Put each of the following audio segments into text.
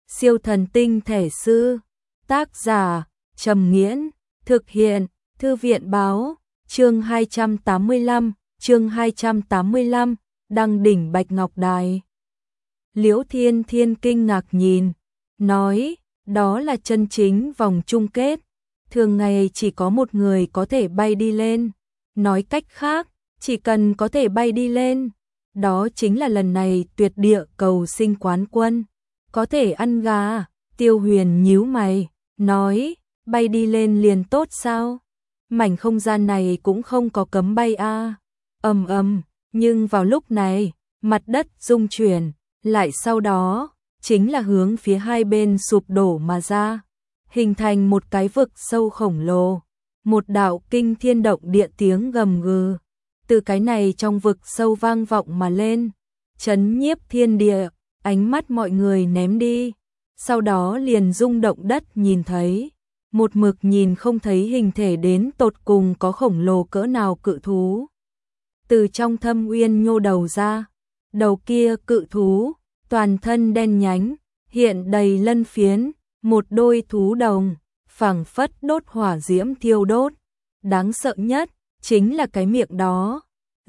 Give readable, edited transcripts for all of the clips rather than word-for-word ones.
Siêu thần tinh thể sư. Tác giả Trầm Nghiễn. Thực hiện Thư viện báo. Chương 285, đăng đỉnh Bạch Ngọc Đài. Liễu Thiên Thiên kinh ngạc nhìn, nói, đó là chân chính vòng chung kết. Thường ngày chỉ có một người có thể bay đi lên. Nói cách khác, chỉ cần có thể bay đi lên, đó chính là lần này tuyệt địa cầu sinh quán quân. Có thể ăn gà. Tiêu Huyền nhíu mày, nói, bay đi lên liền tốt sao? Mảnh không gian này cũng không có cấm bay a. Nhưng vào lúc này, mặt đất rung chuyển, lại sau đó, chính là hướng phía hai bên sụp đổ mà ra, hình thành một cái vực sâu khổng lồ. Một đạo kinh thiên động địa tiếng gầm gừ, từ cái này trong vực sâu vang vọng mà lên, chấn nhiếp thiên địa, ánh mắt mọi người ném đi. Sau đó liền rung động đất nhìn thấy, một mực nhìn không thấy hình thể đến tột cùng có khổng lồ cỡ nào cự thú. Từ trong thâm uyên nhô đầu ra, đầu kia cự thú, toàn thân đen nhánh, hiện đầy lân phiến, một đôi thú đồng, phảng phất đốt hỏa diễm thiêu đốt. Đáng sợ nhất, chính là cái miệng đó,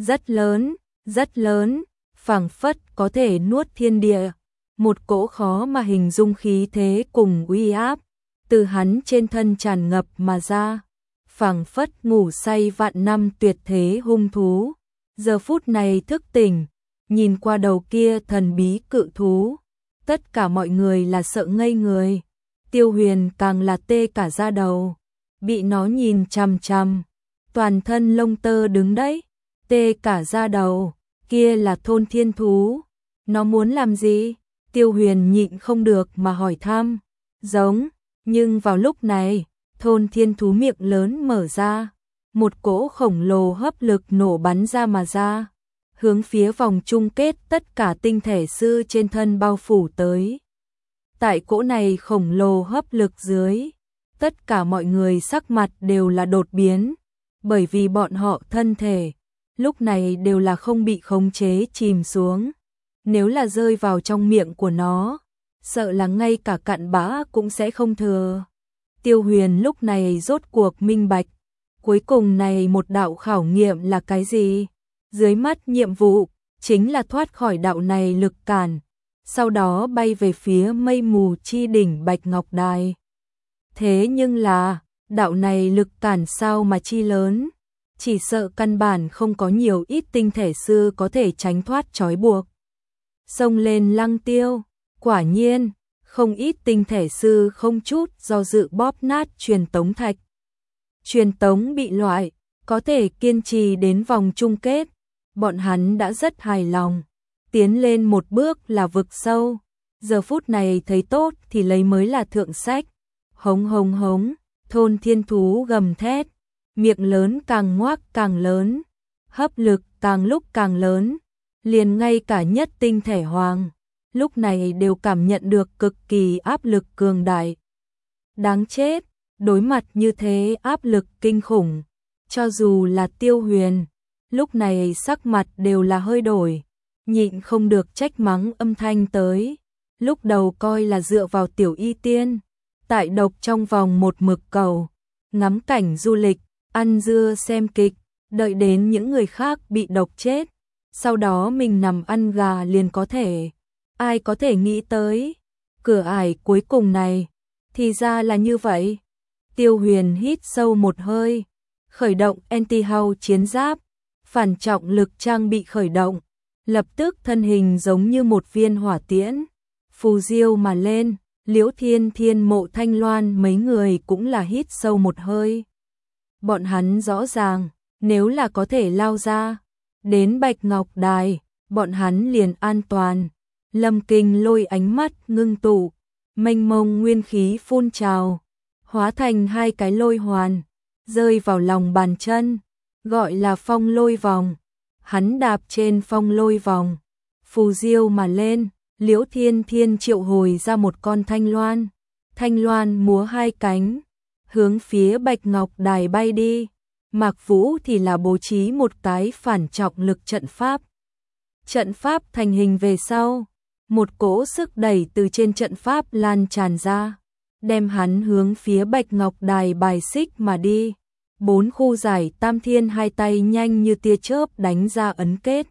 rất lớn, phảng phất có thể nuốt thiên địa. Một cỗ khó mà hình dung khí thế cùng uy áp, từ hắn trên thân tràn ngập mà ra, phảng phất ngủ say vạn năm tuyệt thế hung thú. Giờ phút này thức tỉnh, nhìn qua đầu kia thần bí cự thú, tất cả mọi người là sợ ngây người. Tiêu Huyền càng là tê cả da đầu, bị nó nhìn chằm chằm, toàn thân lông tơ đứng đấy, tê cả da đầu. Kia là thôn thiên thú, nó muốn làm gì? Tiêu Huyền nhịn không được mà hỏi thăm. Giống. Nhưng vào lúc này, thôn thiên thú miệng lớn mở ra, một cỗ khổng lồ hấp lực nổ bắn ra mà ra, hướng phía vòng chung kết tất cả tinh thể sư trên thân bao phủ tới. Tại cỗ này khổng lồ hấp lực dưới, tất cả mọi người sắc mặt đều là đột biến, bởi vì bọn họ thân thể lúc này đều là không bị khống chế chìm xuống. Nếu là rơi vào trong miệng của nó, sợ là ngay cả cặn bã cũng sẽ không thừa. Tiêu Huyền lúc này rốt cuộc minh bạch, cuối cùng này một đạo khảo nghiệm là cái gì? Dưới mắt nhiệm vụ chính là thoát khỏi đạo này lực cản, sau đó bay về phía mây mù chi đỉnh Bạch Ngọc Đài. Thế nhưng là, đạo này lực cản sao mà chi lớn, chỉ sợ căn bản không có nhiều ít tinh thể sư có thể tránh thoát trói buộc. Xông lên Lăng Tiêu, quả nhiên, không ít tinh thể sư không chút do dự bóp nát truyền tống thạch. Truyền tống bị loại, có thể kiên trì đến vòng chung kết, bọn hắn đã rất hài lòng. Tiến lên một bước là vực sâu, giờ phút này thấy tốt thì lấy mới là thượng sách. Hống hống hống, thôn thiên thú gầm thét, miệng lớn càng ngoác càng lớn, hấp lực càng lúc càng lớn, liền ngay cả nhất tinh thể hoàng lúc này đều cảm nhận được cực kỳ áp lực cường đại. Đáng chết, đối mặt như thế áp lực kinh khủng, cho dù là Tiêu Huyền, lúc này sắc mặt đều là hơi đổi, nhịn không được trách mắng âm thanh tới. Lúc đầu coi là dựa vào Tiểu Y Tiên, tại độc trong vòng một mực cầu, ngắm cảnh du lịch, ăn dưa xem kịch, đợi đến những người khác bị độc chết, sau đó mình nằm ăn gà liền có thể. Ai có thể nghĩ tới, cửa ải cuối cùng này, thì ra là như vậy. Tiêu Huyền hít sâu một hơi, khởi động anti-hull chiến giáp, phản trọng lực trang bị khởi động, lập tức thân hình giống như một viên hỏa tiễn, phù diêu mà lên. Liễu Thiên Thiên, Mộ Thanh Loan mấy người cũng là hít sâu một hơi. Bọn hắn rõ ràng, nếu là có thể lao ra đến Bạch Ngọc Đài, bọn hắn liền an toàn. Lâm Kinh Lôi ánh mắt ngưng tụ, mênh mông nguyên khí phun trào, hóa thành hai cái lôi hoàn, rơi vào lòng bàn chân, gọi là phong lôi vòng. Hắn đạp trên phong lôi vòng, phù diêu mà lên. Liễu Thiên Thiên triệu hồi ra một con thanh loan, thanh loan múa hai cánh, hướng phía Bạch Ngọc Đài bay đi. Mạc Vũ thì là bố trí một cái phản trọng lực trận pháp. Trận pháp thành hình về sau, một cỗ sức đẩy từ trên trận pháp lan tràn ra, đem hắn hướng phía Bạch Ngọc Đài bài xích mà đi. 4 khu giải tam thiên hai tay nhanh như tia chớp đánh ra ấn kết.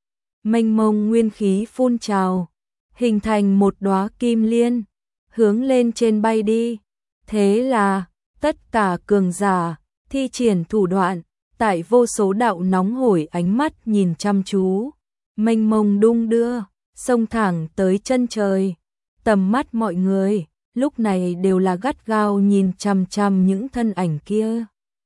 Mênh mông nguyên khí phun trào, hình thành một đóa kim liên, hướng lên trên bay đi. Thế là, tất cả cường giả, thi triển thủ đoạn, tại vô số đạo nóng hổi ánh mắt nhìn chăm chú, mênh mông đung đưa, xông thẳng tới chân trời. Tầm mắt mọi người, lúc này đều là gắt gao nhìn chằm chằm những thân ảnh kia.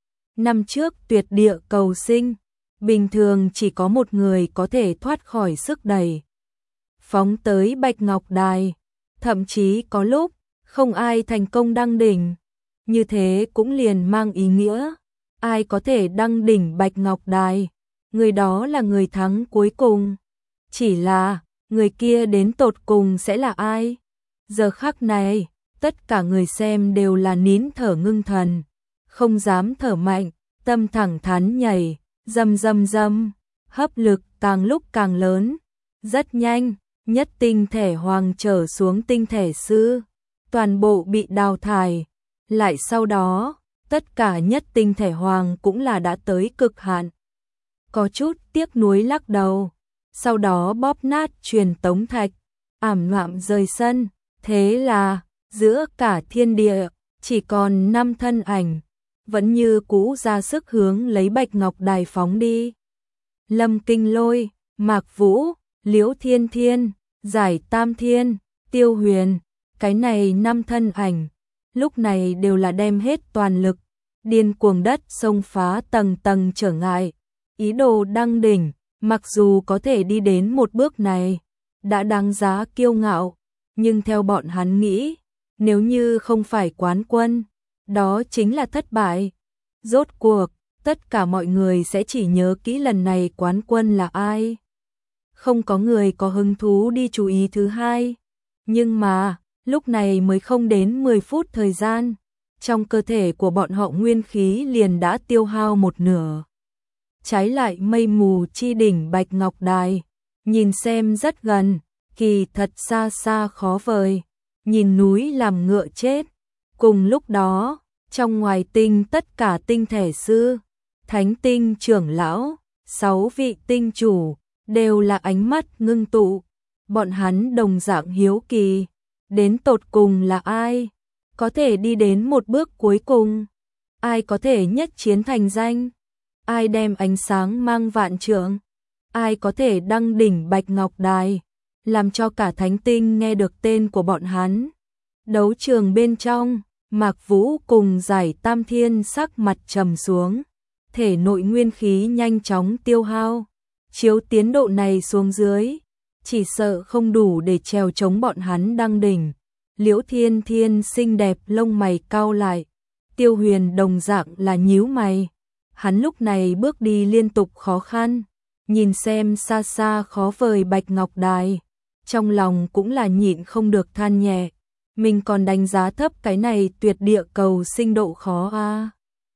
Năm trước tuyệt địa cầu sinh, bình thường chỉ có một người có thể thoát khỏi sức đẩy, phóng tới Bạch Ngọc Đài, thậm chí có lúc không ai thành công đăng đỉnh. Như thế cũng liền mang ý nghĩa, ai có thể đăng đỉnh Bạch Ngọc Đài, người đó là người thắng cuối cùng. Chỉ là, người kia đến tột cùng sẽ là ai? Giờ khắc này, tất cả người xem đều là nín thở ngưng thần, không dám thở mạnh, tâm thẳng thắn nhảy, rầm rầm rầm, hấp lực càng lúc càng lớn. Rất nhanh, nhất tinh thể hoàng trở xuống tinh thể sư, toàn bộ bị đào thải. Lại sau đó, tất cả nhất tinh thể hoàng cũng là đã tới cực hạn. Có chút tiếc nuối lắc đầu, sau đó bóp nát truyền tống thạch, ảm đạm rời sân. Thế là, giữa cả thiên địa, chỉ còn 5 thân ảnh, vẫn như cũ ra sức hướng lấy Bạch Ngọc Đài phóng đi. Lâm Kinh Lôi, Mạc Vũ, Liễu Thiên Thiên, Giải Tam Thiên, Tiêu Huyền, cái này 5 thân ảnh, lúc này đều là đem hết toàn lực, điên cuồng đất xông phá tầng tầng trở ngại, ý đồ đăng đỉnh. Mặc dù có thể đi đến một bước này, đã đáng giá kiêu ngạo, nhưng theo bọn hắn nghĩ, nếu như không phải quán quân, đó chính là thất bại. Rốt cuộc, tất cả mọi người sẽ chỉ nhớ kỹ lần này quán quân là ai. Không có người có hứng thú đi chú ý thứ hai. Nhưng mà, lúc này mới không đến 10 phút thời gian, trong cơ thể của bọn họ nguyên khí liền đã tiêu hao một nửa. Trái lại mây mù chi đỉnh Bạch Ngọc Đài, nhìn xem rất gần, kỳ thật xa xa khó vời, nhìn núi làm ngựa chết. Cùng lúc đó, trong ngoài tinh tất cả tinh thể sư, thánh tinh trưởng lão, 6 vị tinh chủ, đều là ánh mắt ngưng tụ. Bọn hắn đồng dạng hiếu kỳ, đến tột cùng là ai, có thể đi đến một bước cuối cùng, ai có thể nhất chiến thành danh, ai đem ánh sáng mang vạn trượng, ai có thể đăng đỉnh Bạch Ngọc Đài, làm cho cả thánh tinh nghe được tên của bọn hắn. Đấu trường bên trong, Mạc Vũ cùng Giải Tam Thiên sắc mặt trầm xuống, thể nội nguyên khí nhanh chóng tiêu hao, chiếu tiến độ này xuống dưới, chỉ sợ không đủ để trèo chống bọn hắn đăng đỉnh. Liễu Thiên Thiên xinh đẹp lông mày cau lại, Tiêu Huyền đồng dạng là nhíu mày. Hắn lúc này bước đi liên tục khó khăn, nhìn xem xa xa khó vời Bạch Ngọc Đài, trong lòng cũng là nhịn không được than nhẹ, mình còn đánh giá thấp cái này tuyệt địa cầu sinh độ khó a.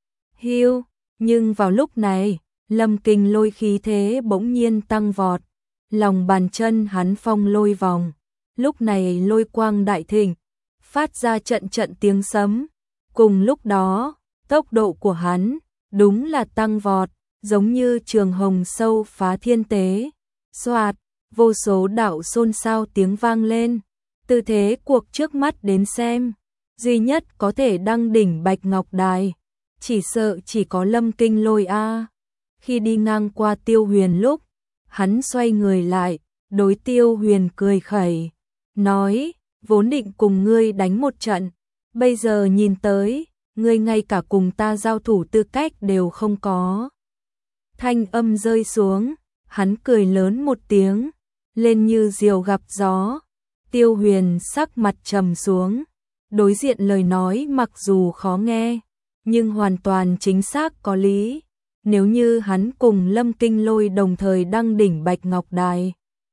Hiu, nhưng vào lúc này, Lâm Kinh Lôi khí thế bỗng nhiên tăng vọt, lòng bàn chân hắn phong lôi vòng, lúc này lôi quang đại thịnh, phát ra trận trận tiếng sấm. Cùng lúc đó, tốc độ của hắn đúng là tăng vọt, giống như trường hồng sâu phá thiên tế. Xoạt, vô số đạo xôn xao tiếng vang lên. Tư thế cuộc trước mắt đến xem, duy nhất có thể đăng đỉnh Bạch Ngọc Đài, chỉ sợ chỉ có Lâm Kinh Lôi a. Khi đi ngang qua Tiêu Huyền lúc, hắn xoay người lại, đối Tiêu Huyền cười khẩy, nói, vốn định cùng ngươi đánh một trận, bây giờ nhìn tới, ngươi ngay cả cùng ta giao thủ tư cách đều không có. Thanh âm rơi xuống, hắn cười lớn một tiếng, lên như diều gặp gió. Tiêu Huyền sắc mặt trầm xuống, đối diện lời nói mặc dù khó nghe, nhưng hoàn toàn chính xác có lý. Nếu như hắn cùng Lâm Kinh Lôi đồng thời đăng đỉnh Bạch Ngọc Đài,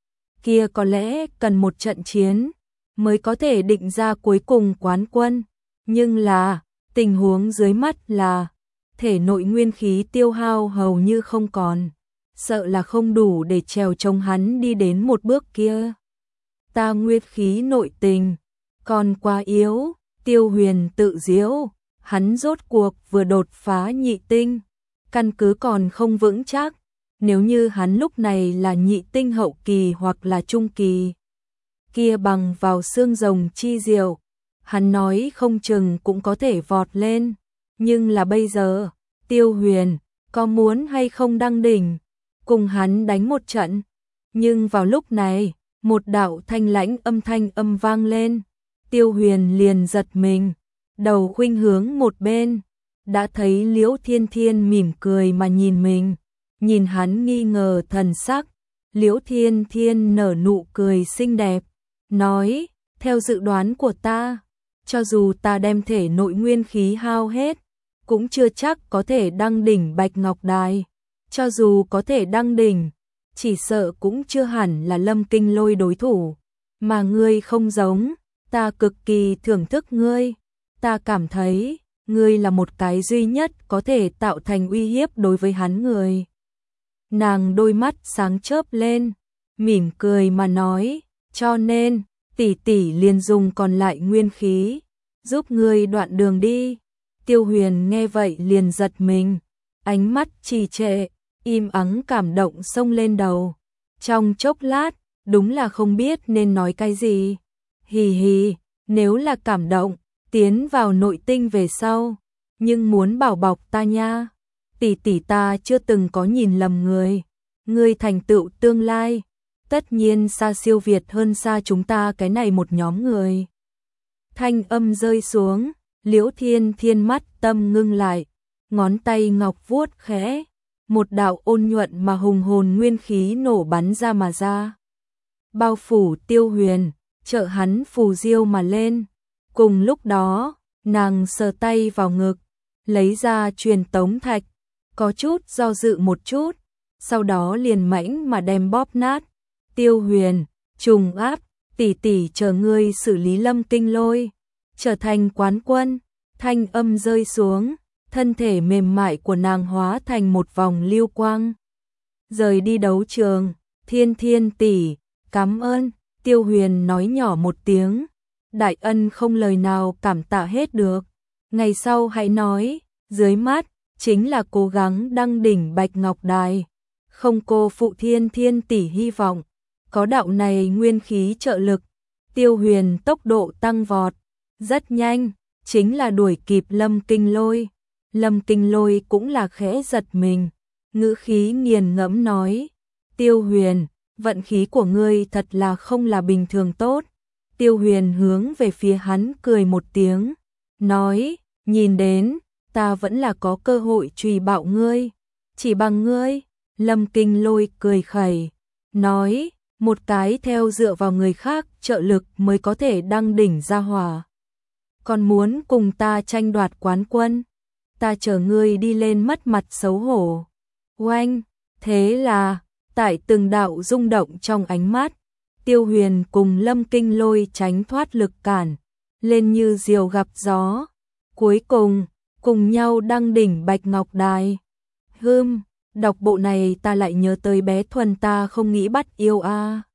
kia có lẽ cần một trận chiến mới có thể định ra cuối cùng quán quân. Nhưng là, tình huống dưới mắt là thể nội nguyên khí tiêu hao hầu như không còn, sợ là không đủ để trèo chống hắn đi đến một bước kia. ta nguyên khí nội tình còn quá yếu. Tiêu Huyền tự giễu, hắn rốt cuộc vừa đột phá nhị tinh, căn cứ còn không vững chắc, nếu như hắn lúc này là nhị tinh hậu kỳ hoặc là trung kỳ, kia bằng vào xương rồng chi diệu, hắn nói không chừng cũng có thể vọt lên, nhưng là bây giờ, Tiêu Huyền có muốn hay không đăng đỉnh, cùng hắn đánh một trận. Nhưng vào lúc này, một đạo thanh lãnh thanh âm vang lên, Tiêu Huyền liền giật mình, đầu khuynh hướng một bên, đã thấy Liễu Thiên Thiên mỉm cười mà nhìn mình, nhìn hắn nghi ngờ thần sắc, Liễu Thiên Thiên nở nụ cười xinh đẹp, nói, theo dự đoán của ta, cho dù ta đem thể nội nguyên khí hao hết, cũng chưa chắc có thể đăng đỉnh Bạch Ngọc Đài, cho dù có thể đăng đỉnh, chỉ sợ cũng chưa hẳn là Lâm Kinh Lôi đối thủ, mà ngươi không giống, ta cực kỳ thưởng thức ngươi, ta cảm thấy, ngươi là một cái duy nhất có thể tạo thành uy hiếp đối với hắn người. Nàng đôi mắt sáng chớp lên, mỉm cười mà nói, cho nên, tỷ tỷ liền dùng còn lại nguyên khí, giúp ngươi đoạn đường đi. Tiêu Huyền nghe vậy liền giật mình, ánh mắt trì trệ, im ắng cảm động xông lên đầu. Trong chốc lát, đúng là không biết nên nói cái gì. Hì hì, nếu là cảm động, tiến vào nội tinh về sau, nhưng muốn bảo bọc ta nha. Tỷ tỷ ta chưa từng có nhìn lầm người, ngươi thành tựu tương lai, tất nhiên xa siêu việt hơn xa chúng ta cái này một nhóm người. Thanh âm rơi xuống, Liễu Thiên Thiên mắt tâm ngưng lại, ngón tay ngọc vuốt khẽ, một đạo ôn nhuận mà hùng hồn nguyên khí nổ bắn ra mà ra. Bao phủ Tiêu Huyền, trợ hắn phù diêu mà lên. Cùng lúc đó, nàng sờ tay vào ngực, lấy ra truyền tống thạch, có chút do dự một chút, sau đó liền mãnh mà đem bóp nát. Tiêu Huyền, trùng áp, tỷ tỷ chờ ngươi xử lý Lâm Kinh Lôi, trở thành quán quân. Thanh âm rơi xuống, thân thể mềm mại của nàng hóa thành một vòng lưu quang. Rời đi đấu trường, Thiên Thiên tỷ, cảm ơn. Tiêu Huyền nói nhỏ một tiếng, đại ân không lời nào cảm tạ hết được. Ngày sau hãy nói, dưới mắt, chính là cố gắng đăng đỉnh Bạch Ngọc Đài. Không cô phụ Thiên Thiên tỷ hy vọng, có đạo này nguyên khí trợ lực, Tiêu Huyền tốc độ tăng vọt, rất nhanh, chính là đuổi kịp Lâm Kinh Lôi. Lâm Kinh Lôi cũng là khẽ giật mình, ngữ khí nghiền ngẫm nói, Tiêu Huyền, vận khí của ngươi thật là không là bình thường tốt. Tiêu Huyền hướng về phía hắn cười một tiếng, nói, nhìn đến, ta vẫn là có cơ hội truy bạo ngươi, chỉ bằng ngươi. Lâm Kinh Lôi cười khẩy, nói, một cái theo dựa vào người khác trợ lực mới có thể đăng đỉnh gia hỏa, còn muốn cùng ta tranh đoạt quán quân, ta chờ ngươi đi lên mất mặt xấu hổ. Oanh, thế là, tại từng đạo rung động trong ánh mắt, Tiêu Huyền cùng Lâm Kinh Lôi tránh thoát lực cản, lên như diều gặp gió, cuối cùng nhau đăng đỉnh Bạch Ngọc Đài. Đọc bộ này ta lại nhớ tới bé Thuần ta không nghĩ bắt yêu a.